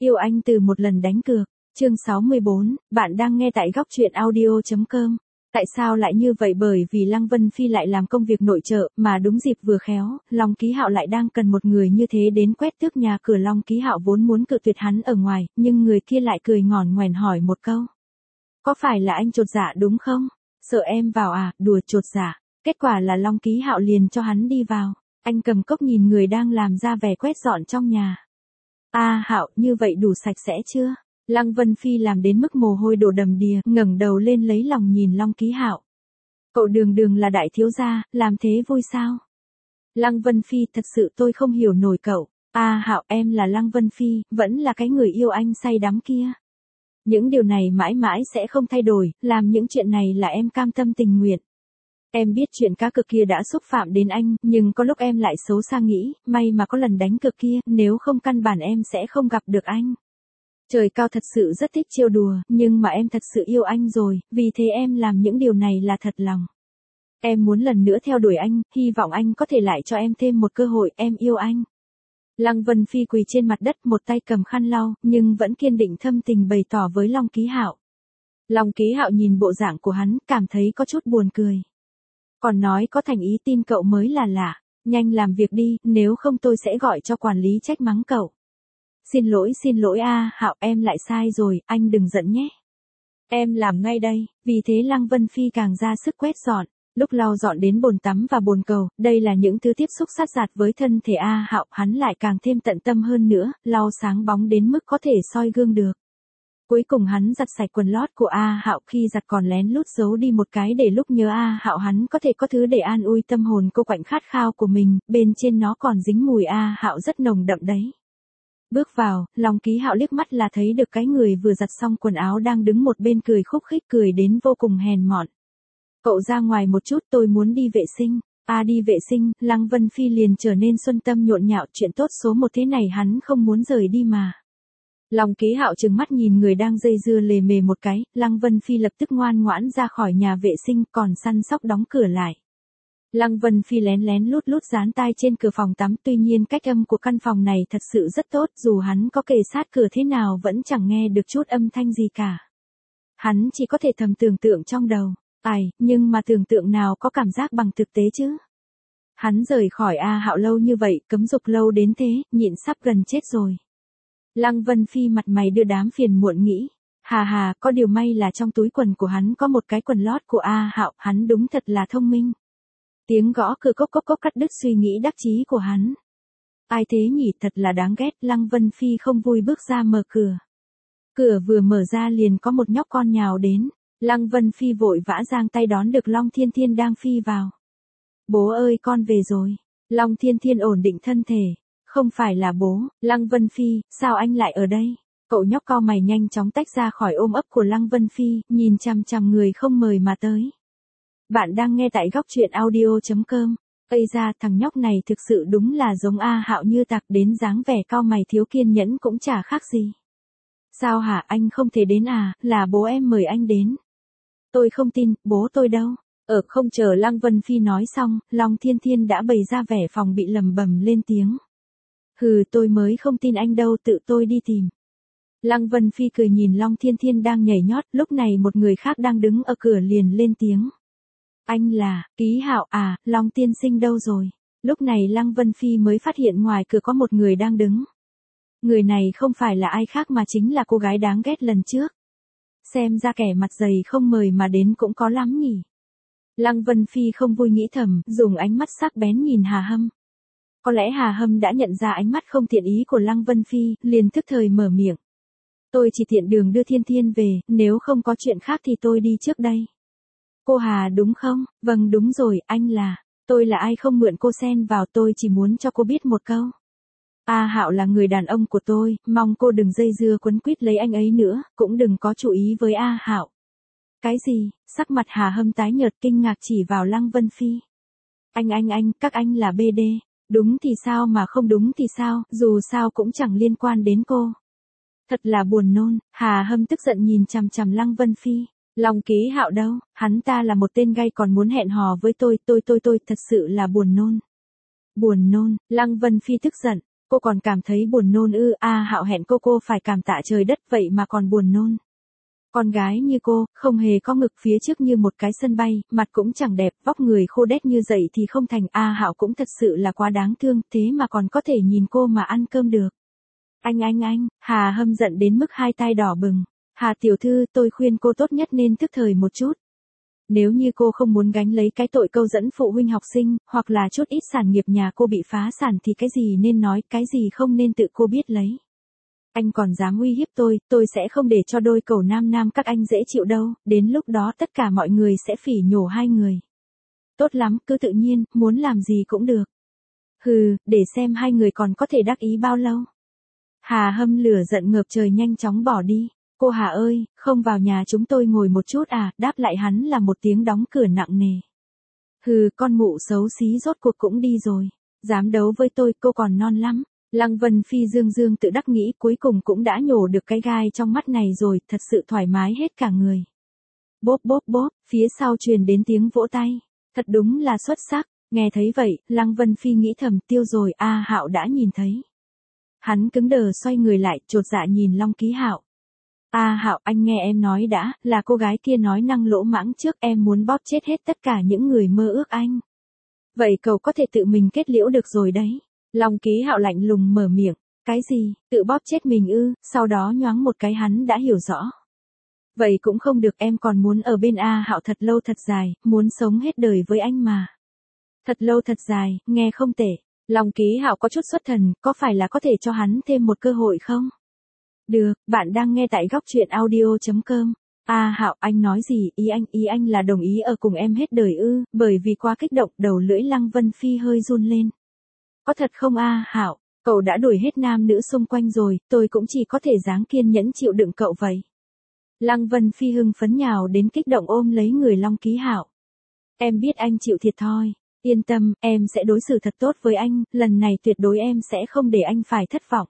Yêu anh từ một lần đánh cược. Chương 64, bạn đang nghe tại góc truyện audio.com. Tại sao lại như vậy? Bởi vì Lăng Vân Phi lại làm công việc nội trợ, mà đúng dịp vừa khéo, Long Ký Hạo lại đang cần một người như thế đến quét tước nhà cửa. Long Ký Hạo vốn muốn cự tuyệt hắn ở ngoài, nhưng người kia lại cười ngỏn ngoèn hỏi một câu. Có phải là anh chột dạ đúng không? Sợ em vào à? Đùa, chột dạ. Kết quả là Long Ký Hạo liền cho hắn đi vào. Anh cầm cốc nhìn người đang làm ra vẻ quét dọn trong nhà. Hạo, như vậy đủ sạch sẽ chưa? Lăng Vân Phi làm đến mức mồ hôi đổ đầm đìa, ngẩng đầu lên lấy lòng nhìn Long Ký Hạo. Cậu đường đường là đại thiếu gia, làm thế vui sao? Lăng Vân Phi, thật sự tôi không hiểu nổi cậu. Hạo, em là Lăng Vân Phi, vẫn là cái người yêu anh say đắm kia. Những điều này mãi mãi sẽ không thay đổi, làm những chuyện này là em cam tâm tình nguyện. Em biết chuyện cá cược kia đã xúc phạm đến anh, nhưng có lúc em lại xấu xa nghĩ, may mà có lần đánh cược kia, nếu không căn bản em sẽ không gặp được anh. Trời cao thật sự rất thích trêu đùa, nhưng mà em thật sự yêu anh rồi, vì thế em làm những điều này là thật lòng. Em muốn lần nữa theo đuổi anh, hy vọng anh có thể lại cho em thêm một cơ hội, em yêu anh. Lăng Vân Phi quỳ trên mặt đất, một tay cầm khăn lau, nhưng vẫn kiên định thâm tình bày tỏ với Long Ký Hạo. Long Ký Hạo nhìn bộ dạng của hắn, cảm thấy có chút buồn cười. Còn nói có thành ý tin cậu mới là lạ, nhanh làm việc đi, nếu không tôi sẽ gọi cho quản lý trách mắng cậu. Xin lỗi Hạo, em lại sai rồi, anh đừng giận nhé. Em làm ngay đây. Vì thế Lăng Vân Phi càng ra sức quét dọn, lúc lau dọn đến bồn tắm và bồn cầu, đây là những thứ tiếp xúc sát giạt với thân thể Hạo, hắn lại càng thêm tận tâm hơn nữa, lau sáng bóng đến mức có thể soi gương được. Cuối cùng hắn giặt sạch quần lót của Hạo, khi giặt còn lén lút giấu đi một cái để lúc nhớ Hạo hắn có thể có thứ để an ủi tâm hồn cô quạnh khát khao của mình, bên trên nó còn dính mùi Hạo rất nồng đậm đấy. Bước vào, Long Ký Hạo liếc mắt là thấy được cái người vừa giặt xong quần áo đang đứng một bên cười khúc khích, cười đến vô cùng hèn mọn. Cậu ra ngoài một chút, tôi muốn đi vệ sinh. Đi vệ sinh, Lăng Vân Phi liền trở nên xuân tâm nhộn nhạo, chuyện tốt số một thế này hắn không muốn rời đi mà. Long Ký Hạo trừng mắt nhìn người đang dây dưa lề mề một cái, Lăng Vân Phi lập tức ngoan ngoãn ra khỏi nhà vệ sinh, còn săn sóc đóng cửa lại. Lăng Vân Phi lén lén lút lút dán tai trên cửa phòng tắm, tuy nhiên cách âm của căn phòng này thật sự rất tốt, dù hắn có kề sát cửa thế nào vẫn chẳng nghe được chút âm thanh gì cả. Hắn chỉ có thể thầm tưởng tượng trong đầu, nhưng mà tưởng tượng nào có cảm giác bằng thực tế chứ. Hắn rời khỏi Hạo lâu như vậy, cấm dục lâu đến thế, nhịn sắp gần chết rồi. Lăng Vân Phi mặt mày đưa đám phiền muộn nghĩ, có điều may là trong túi quần của hắn có một cái quần lót của Hạo, hắn đúng thật là thông minh. Tiếng gõ cửa cốc cốc cốc cắt đứt suy nghĩ đắc chí của hắn. Ai thế nhỉ, thật là đáng ghét. Lăng Vân Phi không vui bước ra mở cửa. Cửa vừa mở ra liền có một nhóc con nhào đến. Lăng Vân Phi vội vã giang tay đón được Long Thiên Thiên đang phi vào. Bố ơi, con về rồi. Long Thiên Thiên ổn định thân thể. Không phải là bố. Lăng Vân Phi, sao anh lại ở đây? Cậu nhóc cau mày nhanh chóng tách ra khỏi ôm ấp của Lăng Vân Phi, nhìn chằm chằm người không mời mà tới. Bạn đang nghe tại góc truyện audio.com. Ây ra, thằng nhóc này thực sự đúng là giống Hạo như tạc, đến dáng vẻ cau mày thiếu kiên nhẫn cũng chả khác gì. Sao hả, anh không thể đến là bố em mời anh đến. Tôi không tin, bố tôi đâu. Không chờ Lăng Vân Phi nói xong, Long Thiên Thiên đã bày ra vẻ phòng bị, lầm bầm lên tiếng. Tôi mới không tin anh đâu, tự tôi đi tìm. Lăng Vân Phi cười nhìn Long Thiên Thiên đang nhảy nhót, lúc này một người khác đang đứng ở cửa liền lên tiếng. Anh là, Ký Hạo Long tiên sinh đâu rồi? Lúc này Lăng Vân Phi mới phát hiện ngoài cửa có một người đang đứng. Người này không phải là ai khác mà chính là cô gái đáng ghét lần trước. Xem ra kẻ mặt dày không mời mà đến cũng có lắm nhỉ. Lăng Vân Phi không vui nghĩ thầm, dùng ánh mắt sắc bén nhìn Hà Hâm. Có lẽ Hà Hâm đã nhận ra ánh mắt không thiện ý của Lăng Vân Phi, liền tức thời mở miệng. Tôi chỉ tiện đường đưa Thiên Thiên về, nếu không có chuyện khác thì tôi đi trước đây. Cô Hà đúng không? Vâng đúng rồi, anh là. Tôi là ai không mượn cô xen vào, tôi chỉ muốn cho cô biết một câu. Hạo là người đàn ông của tôi, mong cô đừng dây dưa quấn quýt lấy anh ấy nữa, cũng đừng có chú ý với Hạo. Cái gì? Sắc mặt Hà Hâm tái nhợt kinh ngạc chỉ vào Lăng Vân Phi. Anh, các anh là BD. Đúng thì sao mà không đúng thì sao, dù sao cũng chẳng liên quan đến cô. Thật là buồn nôn, Hà Hâm tức giận nhìn chằm chằm Lăng Vân Phi. Long Ký Hạo đâu, hắn ta là một tên gay còn muốn hẹn hò với tôi, thật sự là buồn nôn. Buồn nôn, Lăng Vân Phi tức giận, Cô còn cảm thấy buồn nôn ư? Hạo hẹn cô phải cảm tạ trời đất vậy mà còn buồn nôn. Con gái như cô, không hề có ngực phía trước như một cái sân bay, mặt cũng chẳng đẹp, vóc người khô đét như vậy thì không thành. Hạo cũng thật sự là quá đáng thương, thế mà còn có thể nhìn cô mà ăn cơm được. Anh, Hà Hâm giận đến mức hai tay đỏ bừng. Hà tiểu thư, tôi khuyên cô tốt nhất nên thức thời một chút. Nếu như cô không muốn gánh lấy cái tội câu dẫn phụ huynh học sinh, hoặc là chút ít sản nghiệp nhà cô bị phá sản thì cái gì nên nói, cái gì không nên tự cô biết lấy. Anh còn dám uy hiếp tôi sẽ không để cho đôi cẩu nam các anh dễ chịu đâu, đến lúc đó tất cả mọi người sẽ phỉ nhổ hai người. Tốt lắm, cứ tự nhiên, muốn làm gì cũng được. Hừ, để xem hai người còn có thể đắc ý bao lâu. Hà Hâm lửa giận ngập trời nhanh chóng bỏ đi. Cô Hà ơi, không vào nhà chúng tôi ngồi một chút à? Đáp lại hắn là một tiếng đóng cửa nặng nề. Hừ, con mụ xấu xí rốt cuộc cũng đi rồi. Dám đấu với tôi, cô còn non lắm. Lăng Vân Phi dương tự đắc nghĩ cuối cùng cũng đã nhổ được cái gai trong mắt này rồi, thật sự thoải mái hết cả người. Bốp, phía sau truyền đến tiếng vỗ tay. Thật đúng là xuất sắc. Nghe thấy vậy, Lăng Vân Phi nghĩ thầm tiêu rồi. Hạo đã nhìn thấy. Hắn cứng đờ xoay người lại, chột dạ nhìn Long Ký Hạo. Hạo, anh nghe em nói đã, là cô gái kia nói năng lỗ mãng trước, em muốn bóp chết hết tất cả những người mơ ước anh. Vậy cậu có thể tự mình kết liễu được rồi đấy. Long Ký Hạo lạnh lùng mở miệng. Cái gì, tự bóp chết mình ư? Sau đó nhoáng một cái hắn đã hiểu rõ. Vậy cũng không được, em còn muốn ở bên Hạo thật lâu thật dài, muốn sống hết đời với anh mà. Thật lâu thật dài, nghe không tệ. Long Ký Hạo có chút xuất thần, có phải là có thể cho hắn thêm một cơ hội không? Được, bạn đang nghe tại góc truyện audio.com. Hạo, anh nói gì? Ý anh là đồng ý ở cùng em hết đời ư? Bởi vì quá kích động, đầu lưỡi Lăng Vân Phi hơi run lên. Có thật không Hạo? Cậu đã đuổi hết nam nữ xung quanh rồi, tôi cũng chỉ có thể dáng kiên nhẫn chịu đựng cậu vậy. Lăng Vân Phi hưng phấn nhào đến kích động ôm lấy người Long Ký Hạo. Em biết anh chịu thiệt thòi. Yên tâm, em sẽ đối xử thật tốt với anh, lần này tuyệt đối em sẽ không để anh phải thất vọng.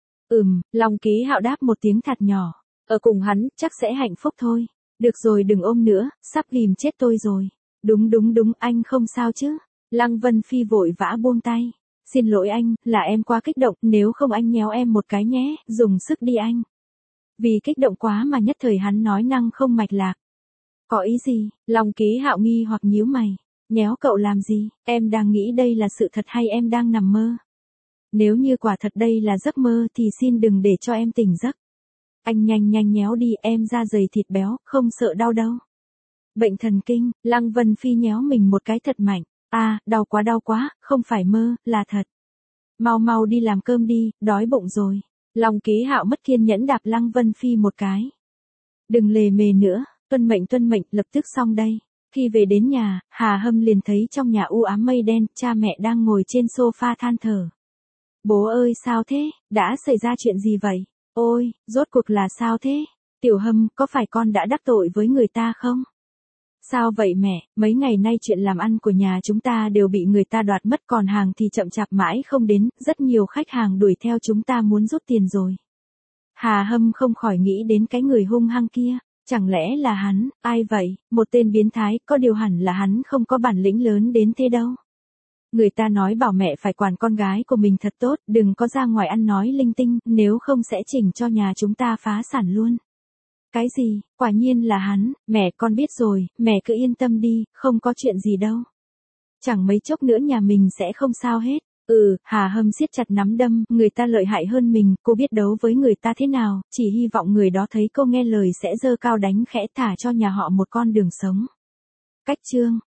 Long Ký Hạo đáp một tiếng thật nhỏ. Ở cùng hắn, chắc sẽ hạnh phúc thôi. Được rồi đừng ôm nữa, sắp ghìm chết tôi rồi. Đúng, anh không sao chứ. Lăng Vân Phi vội vã buông tay. Xin lỗi anh, là em quá kích động, nếu không anh nhéo em một cái nhé, dùng sức đi anh. Vì kích động quá mà nhất thời hắn nói năng không mạch lạc. Có ý gì? Long Ký Hạo nghi hoặc nhíu mày. Nhéo cậu làm gì? Em đang nghĩ đây là sự thật hay em đang nằm mơ? Nếu như quả thật đây là giấc mơ thì xin đừng để cho em tỉnh giấc. Anh nhanh nhéo đi, em da dày thịt béo, không sợ đau đâu. Bệnh thần kinh, Lăng Vân Phi nhéo mình một cái thật mạnh. Đau quá, không phải mơ, là thật. Mau đi làm cơm đi, đói bụng rồi. Long Ký Hạo mất kiên nhẫn đạp Lăng Vân Phi một cái. Đừng lề mề nữa, tuân mệnh, lập tức xong đây. Khi về đến nhà, Hà Hâm liền thấy trong nhà u ám mây đen, cha mẹ đang ngồi trên sofa than thở. Bố ơi sao thế, đã xảy ra chuyện gì vậy? Ôi, rốt cuộc là sao thế? Tiểu Hâm, có phải con đã đắc tội với người ta không? Sao vậy mẹ, mấy ngày nay chuyện làm ăn của nhà chúng ta đều bị người ta đoạt mất, còn hàng thì chậm chạp mãi không đến, rất nhiều khách hàng đuổi theo chúng ta muốn rút tiền rồi. Hà Hâm không khỏi nghĩ đến cái người hung hăng kia. Chẳng lẽ là hắn, ai vậy, một tên biến thái, có điều hẳn là hắn không có bản lĩnh lớn đến thế đâu. Người ta nói bảo mẹ phải quản con gái của mình thật tốt, đừng có ra ngoài ăn nói linh tinh, nếu không sẽ chỉnh cho nhà chúng ta phá sản luôn. Cái gì, quả nhiên là hắn, mẹ con biết rồi, mẹ cứ yên tâm đi, không có chuyện gì đâu. Chẳng mấy chốc nữa nhà mình sẽ không sao hết. Hà Hâm siết chặt nắm đấm, người ta lợi hại hơn mình, cô biết đấu với người ta thế nào, chỉ hy vọng người đó thấy cô nghe lời sẽ giơ cao đánh khẽ thả cho nhà họ một con đường sống. Cách chương